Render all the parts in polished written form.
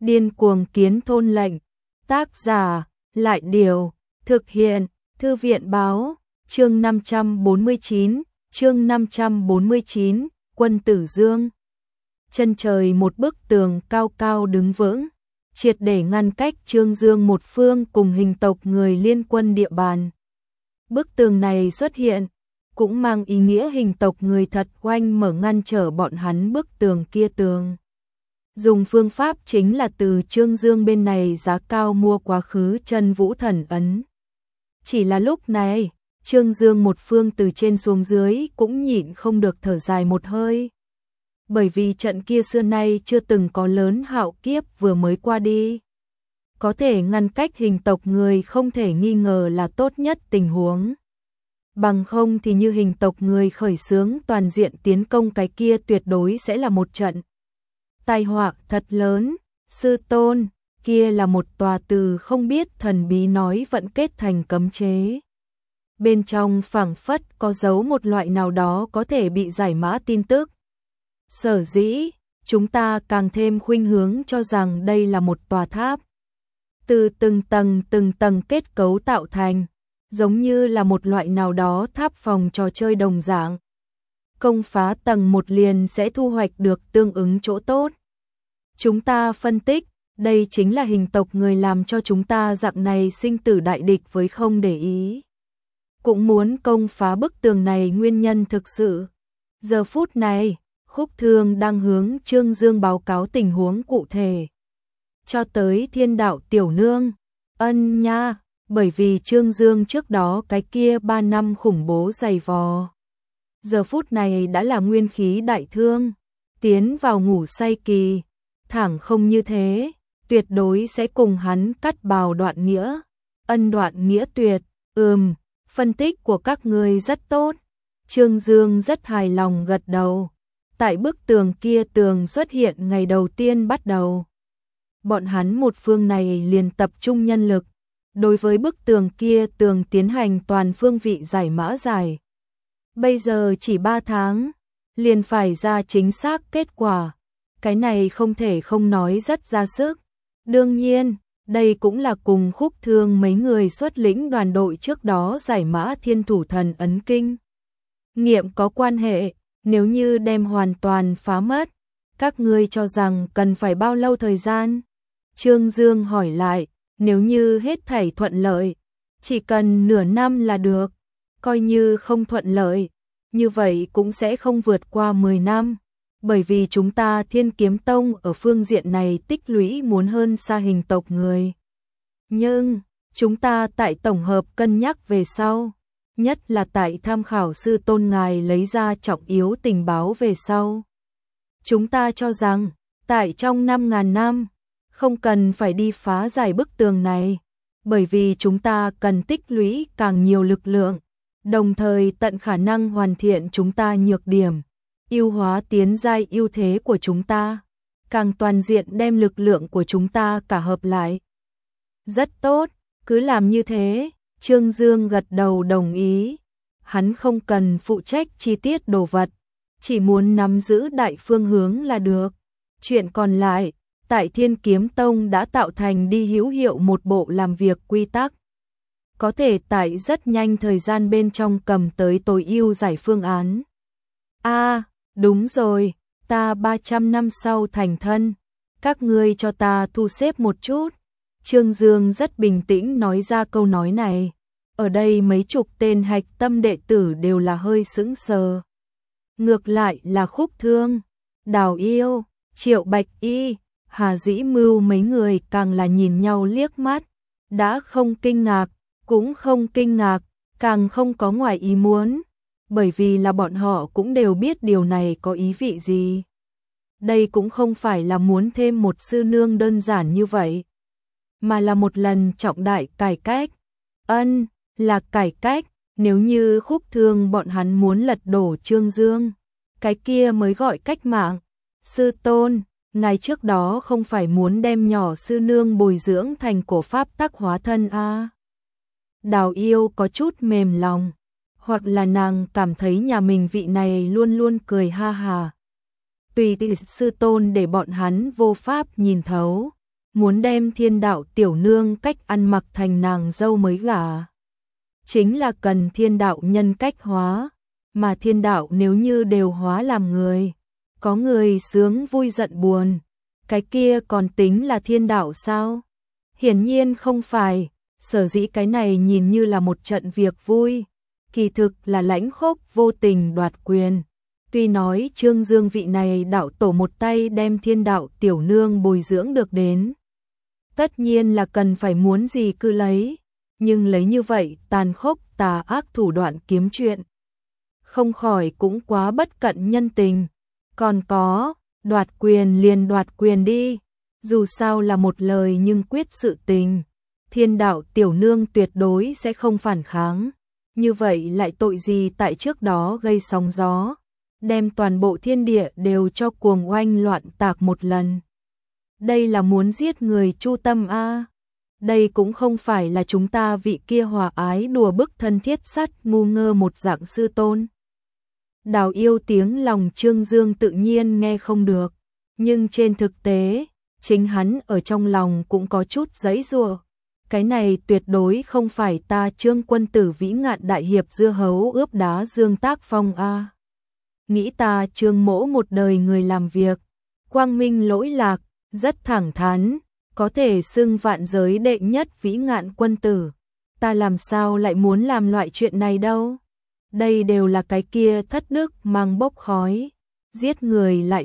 Điên cuồng kiến thôn lệnh. Tác giả, Lại Điều. Thực hiện, Thư viện báo. Chương 549, chương 549, Quân Tử Dương. Chân trời một bức tường cao cao đứng vững, triệt để ngăn cách Trương Dương một phương cùng hình tộc người liên quân địa bàn. Bức tường này xuất hiện, cũng mang ý nghĩa hình tộc người thật oanh mở ngăn trở bọn hắn bức tường kia tường. Dùng phương pháp chính là từ Trương Dương bên này giá cao mua quá khứ chân vũ thần ấn. Chỉ là lúc này, Trương Dương một phương từ trên xuống dưới cũng nhịn không được thở dài một hơi. Bởi vì trận kia xưa nay chưa từng có lớn hạo kiếp vừa mới qua đi. Có thể ngăn cách hình tộc người không thể nghi ngờ là tốt nhất tình huống. Bằng không thì như hình tộc người khởi xướng toàn diện tiến công cái kia tuyệt đối sẽ là một trận tai họa thật lớn. Sư tôn, kia là một tòa từ không biết thần bí nói vận kết thành cấm chế. Bên trong phảng phất có dấu một loại nào đó có thể bị giải mã tin tức. Sở dĩ, chúng ta càng thêm khuynh hướng cho rằng đây là một tòa tháp. Từ từng tầng kết cấu tạo thành, giống như là một loại nào đó tháp phòng trò chơi đồng dạng. Công phá tầng một liền sẽ thu hoạch được tương ứng chỗ tốt. Chúng ta phân tích, đây chính là hình tộc người làm cho chúng ta dạng này sinh tử đại địch với không để ý. Cũng muốn công phá bức tường này nguyên nhân thực sự. Giờ phút này, Khúc Thương đang hướng Trương Dương báo cáo tình huống cụ thể. Cho tới Thiên Đạo tiểu nương, ân nha, bởi vì Trương Dương trước đó cái kia 3 năm khủng bố dày vò. Giờ phút này đã là nguyên khí đại thương, tiến vào ngủ say kỳ, thẳng không như thế, tuyệt đối sẽ cùng hắn cắt bào đoạn nghĩa, ân đoạn nghĩa tuyệt, phân tích của các ngươi rất tốt. Trương Dương rất hài lòng gật đầu. Tại bức tường kia tường xuất hiện ngày đầu tiên bắt đầu. Bọn hắn một phương này liền tập trung nhân lực. Đối với bức tường kia tường tiến hành toàn phương vị giải mã giải. Bây giờ chỉ 3 tháng, liền phải ra chính xác kết quả. Cái này không thể không nói rất ra sức. Đương nhiên, đây cũng là cùng Khúc Thương mấy người xuất lĩnh đoàn đội trước đó giải mã Thiên Thủ Thần ấn kinh nghiệm có quan hệ. Nếu như đem hoàn toàn phá mất, các ngươi cho rằng cần phải bao lâu thời gian? Trương Dương hỏi lại, nếu như hết thảy thuận lợi, chỉ cần nửa năm là được, coi như không thuận lợi, như vậy cũng sẽ không vượt qua 10 năm, bởi vì chúng ta Thiên Kiếm Tông ở phương diện này tích lũy muốn hơn xa hình tộc người. Nhưng, chúng ta tại tổng hợp cân nhắc về sau, nhất là tại tham khảo sư tôn ngài lấy ra trọng yếu tình báo về sau. Chúng ta cho rằng, tại trong 5.000 năm, không cần phải đi phá giải bức tường này, bởi vì chúng ta cần tích lũy càng nhiều lực lượng, đồng thời tận khả năng hoàn thiện chúng ta nhược điểm, ưu hóa tiến giai ưu thế của chúng ta, càng toàn diện đem lực lượng của chúng ta cả hợp lại. Rất tốt, cứ làm như thế. Trương Dương gật đầu đồng ý. Hắn không cần phụ trách chi tiết đồ vật, chỉ muốn nắm giữ đại phương hướng là được. Chuyện còn lại, tại Thiên Kiếm Tông đã tạo thành đi hữu hiệu một bộ làm việc quy tắc. Có thể tại rất nhanh thời gian bên trong cầm tới tối ưu giải phương án. Đúng rồi, ta 300 năm sau thành thân. Các ngươi cho ta thu xếp một chút. Trương Dương rất bình tĩnh nói ra câu nói này. Ở đây mấy chục tên hạch tâm đệ tử đều là hơi sững sờ. Ngược lại là Khúc Thương, Đào Yêu, Triệu Bạch Y, Hà Dĩ Mưu mấy người càng là nhìn nhau liếc mắt. Đã không kinh ngạc, cũng không kinh ngạc, càng không có ngoài ý muốn. Bởi vì là bọn họ cũng đều biết điều này có ý vị gì. Đây cũng không phải là muốn thêm một sư nương đơn giản như vậy, mà là một lần trọng đại cải cách. Là cải cách, nếu như Khúc Thương bọn hắn muốn lật đổ Trương Dương, cái kia mới gọi cách mạng. Sư tôn, ngài trước đó không phải muốn đem nhỏ sư nương bồi dưỡng thành cổ pháp tắc hóa thân à? Đào Yêu có chút mềm lòng, hoặc là nàng cảm thấy nhà mình vị này luôn luôn cười ha hà. Tùy sư tôn để bọn hắn vô pháp nhìn thấu. muốn đem thiên đạo tiểu nương cách ăn mặc thành nàng dâu mới gả. Chính là cần thiên đạo nhân cách hóa, mà thiên đạo nếu như đều hóa làm người, có người sướng vui giận buồn, cái kia còn tính là thiên đạo sao? Hiển nhiên không phải, sở dĩ cái này nhìn như là một trận việc vui, kỳ thực là lãnh khốc vô tình đoạt quyền. Tuy nói Trương Dương vị này đạo tổ một tay đem thiên đạo tiểu nương bồi dưỡng được đến, tất nhiên là cần phải muốn gì cứ lấy, nhưng lấy như vậy tàn khốc tà ác thủ đoạn kiếm chuyện, không khỏi cũng quá bất cận nhân tình. Còn có, đoạt quyền liền đoạt quyền đi, dù sao là một lời nhưng quyết sự tình, thiên đạo tiểu nương tuyệt đối sẽ không phản kháng, như vậy lại tội gì tại trước đó gây sóng gió, đem toàn bộ thiên địa đều cho cuồng oanh loạn tạc một lần. Đây là muốn giết người chu tâm a. Đây cũng không phải là chúng ta vị kia hòa ái đùa bức thân thiết sắt ngu ngơ một dạng sư tôn. Đào yêu tiếng lòng Trương Dương tự nhiên nghe không được, nhưng trên thực tế, chính hắn ở trong lòng cũng có chút giãy giụa. Cái này tuyệt đối không phải ta Trương quân tử vĩ ngạn đại hiệp dưa hấu ướp đá Dương Tác Phong a. Nghĩ ta Trương mỗ một đời người làm việc, quang minh lỗi lạc, rất thẳng thắn, có thể xưng vạn giới đệ nhất vĩ ngạn quân tử. Ta làm sao lại muốn làm loại chuyện này đâu? Đây đều là cái kia thất đức mang bốc khói, giết người lại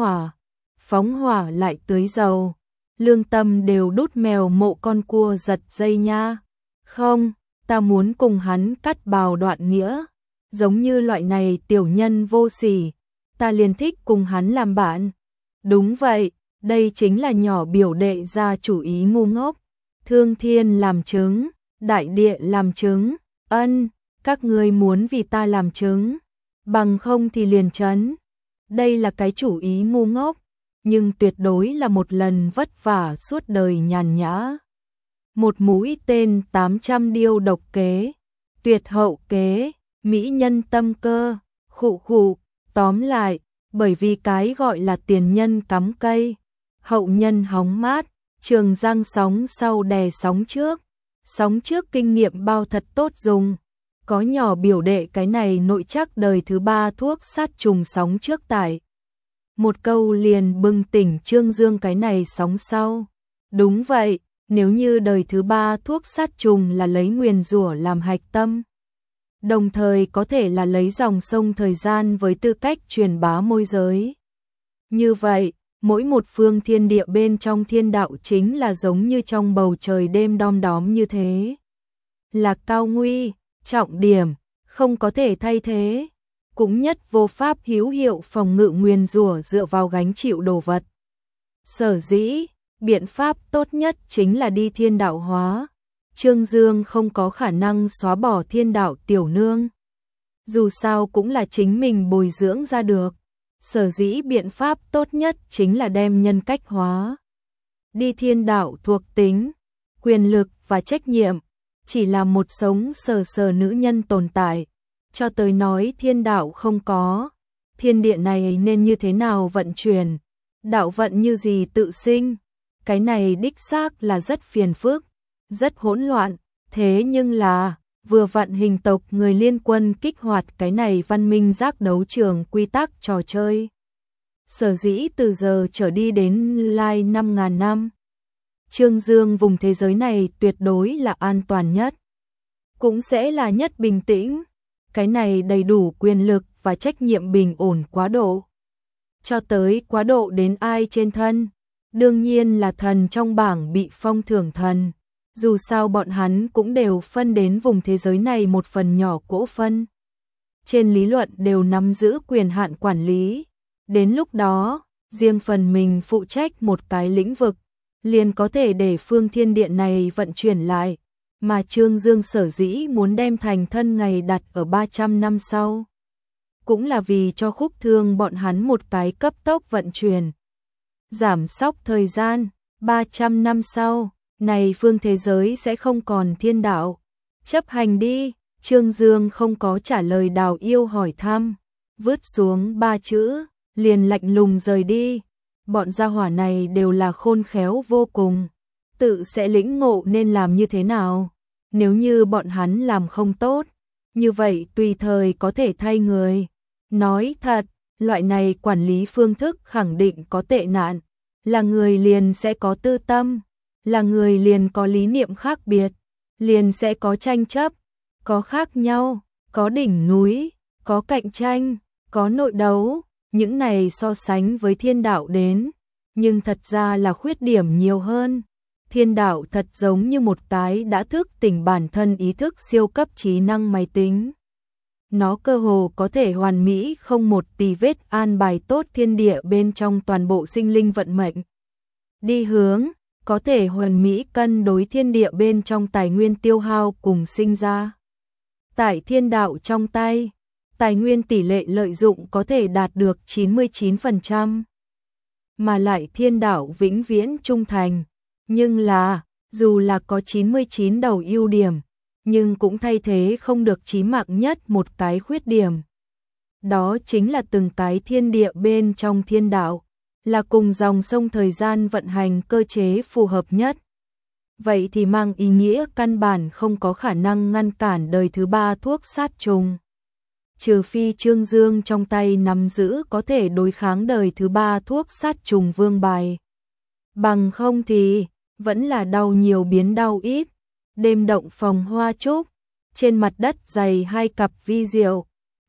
phóng hỏa lại tưới dầu, lương tâm đều đút mèo mộ con cua giật dây nha. Không, ta muốn cùng hắn cắt bào đoạn nghĩa, giống như loại này tiểu nhân vô sỉ, ta liền thích cùng hắn làm bạn. Đúng vậy, đây chính là nhỏ biểu đệ ra chủ ý ngu ngốc, thương thiên làm chứng, đại địa làm chứng, ân. Các ngươi muốn vì ta làm chứng, bằng không thì liền trấn. Đây là cái chủ ý ngu ngốc, nhưng tuyệt đối là một lần vất vả suốt đời nhàn nhã. Một mũi tên 800 điêu độc kế, tuyệt hậu kế, mỹ nhân tâm cơ, khụ, tóm lại, bởi vì cái gọi là tiền nhân cắm cây, hậu nhân hóng mát, trường giang sóng sau đè sóng trước kinh nghiệm bao thật tốt dùng. Có nhỏ biểu đệ cái này nội chắc đời thứ ba thuốc sát trùng sóng trước tải. Một câu liền bừng tỉnh Trương Dương cái này sóng sau. Đúng vậy, nếu như đời thứ ba thuốc sát trùng là lấy nguyền rủa làm hạch tâm, đồng thời có thể là lấy dòng sông thời gian với tư cách truyền bá môi giới. Như vậy, mỗi một phương thiên địa bên trong thiên đạo chính là giống như trong bầu trời đêm đom đóm như thế. Là cao nguy, trọng điểm, không có thể thay thế, cũng nhất vô pháp hữu hiệu phòng ngự nguyền rủa dựa vào gánh chịu đồ vật. Sở dĩ, biện pháp tốt nhất chính là đi thiên đạo hóa. Trương Dương không có khả năng xóa bỏ thiên đạo tiểu nương. Dù sao cũng là chính mình bồi dưỡng ra được. Sở dĩ biện pháp tốt nhất chính là đem nhân cách hóa. Đi thiên đạo thuộc tính, quyền lực và trách nhiệm. Chỉ là một sống sờ nữ nhân tồn tại, cho tới nói thiên đạo không có, thiên địa này nên như thế nào vận chuyển, đạo vận như gì tự sinh, cái này đích xác là rất phiền phức, rất hỗn loạn, thế nhưng là, vừa vặn hình tộc người liên quân kích hoạt cái này văn minh giác đấu trường quy tắc trò chơi. Sở dĩ từ giờ trở đi đến lai 5.000 năm. Trương Dương vùng thế giới này tuyệt đối là an toàn nhất, cũng sẽ là nhất bình tĩnh, cái này đầy đủ quyền lực và trách nhiệm bình ổn quá độ. Cho tới quá độ đến ai trên thân, đương nhiên là thần trong bảng bị phong thưởng thần, dù sao bọn hắn cũng đều phân đến vùng thế giới này một phần nhỏ cổ phân. Trên lý luận đều nắm giữ quyền hạn quản lý, đến lúc đó, riêng phần mình phụ trách một cái lĩnh vực, liền có thể để phương thiên điện này vận chuyển lại, mà Trương Dương sở dĩ muốn đem thành thân ngày đặt ở 300 năm sau. Cũng là vì cho khúc thương bọn hắn một cái cấp tốc vận chuyển. Giảm sóc thời gian, 300 năm sau, này phương thế giới sẽ không còn thiên đạo. Chấp hành đi, Trương Dương không có trả lời Đào Yêu hỏi thăm, vứt xuống 3 chữ, liền lạnh lùng rời đi. bọn gia hỏa này đều là khôn khéo vô cùng, tự sẽ lĩnh ngộ nên làm như thế nào. Nếu như bọn hắn làm không tốt, như vậy tùy thời có thể thay người. Nói thật, loại này quản lý phương thức khẳng định có tệ nạn, là người liền sẽ có tư tâm, là người liền có lý niệm khác biệt, liền sẽ có tranh chấp, có khác nhau, có đỉnh núi, có cạnh tranh, có nội đấu, những này so sánh với thiên đạo đến, nhưng thật ra là khuyết điểm nhiều hơn. Thiên đạo thật giống như một cái đã thức tỉnh bản thân ý thức siêu cấp trí năng máy tính. Nó cơ hồ có thể hoàn mỹ không một tì vết an bài tốt thiên địa bên trong toàn bộ sinh linh vận mệnh. Đi hướng, có thể hoàn mỹ cân đối thiên địa bên trong tài nguyên tiêu hao cùng sinh ra. Tại thiên đạo trong tay, tài nguyên tỷ lệ lợi dụng có thể đạt được 99%. Mà lại thiên đạo vĩnh viễn trung thành. Nhưng là, dù là có 99 đầu ưu điểm, nhưng cũng thay thế không được chí mạng nhất một cái khuyết điểm. Đó chính là từng cái thiên địa bên trong thiên đạo, là cùng dòng sông thời gian vận hành cơ chế phù hợp nhất. Vậy thì mang ý nghĩa căn bản không có khả năng ngăn cản đời thứ ba thuốc sát trùng. Trừ phi Trương Dương trong tay nắm giữ có thể đối kháng đời thứ ba thuốc sát trùng vương bài. Bằng không thì vẫn là đau nhiều biến đau ít. Đêm động phòng hoa trúc, trên mặt đất dày 2 cặp vi diệu.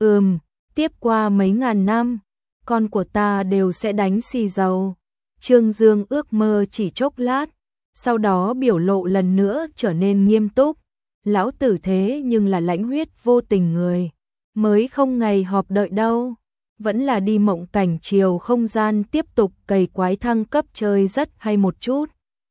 Tiếp qua mấy ngàn năm, con của ta đều sẽ đánh xì dầu. Trương Dương ước mơ chỉ chốc lát, sau đó biểu lộ lần nữa trở nên nghiêm túc. Lão tử thế nhưng là lãnh huyết vô tình người, mới không ngày họp đợi đâu. Vẫn là đi mộng cảnh chiều không gian tiếp tục cày quái thăng cấp chơi rất hay một chút.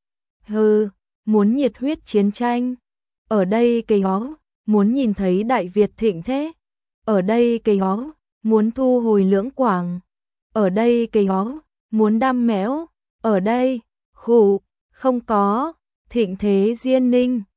Hừ, muốn nhiệt huyết chiến tranh. Ở đây cây hó, muốn nhìn thấy Đại Việt thịnh thế. Ở đây cây hó, muốn thu hồi Lưỡng Quảng. Ở đây cây hó, muốn đam mẽo. Ở đây, khủ, không có, thịnh thế Diên Ninh.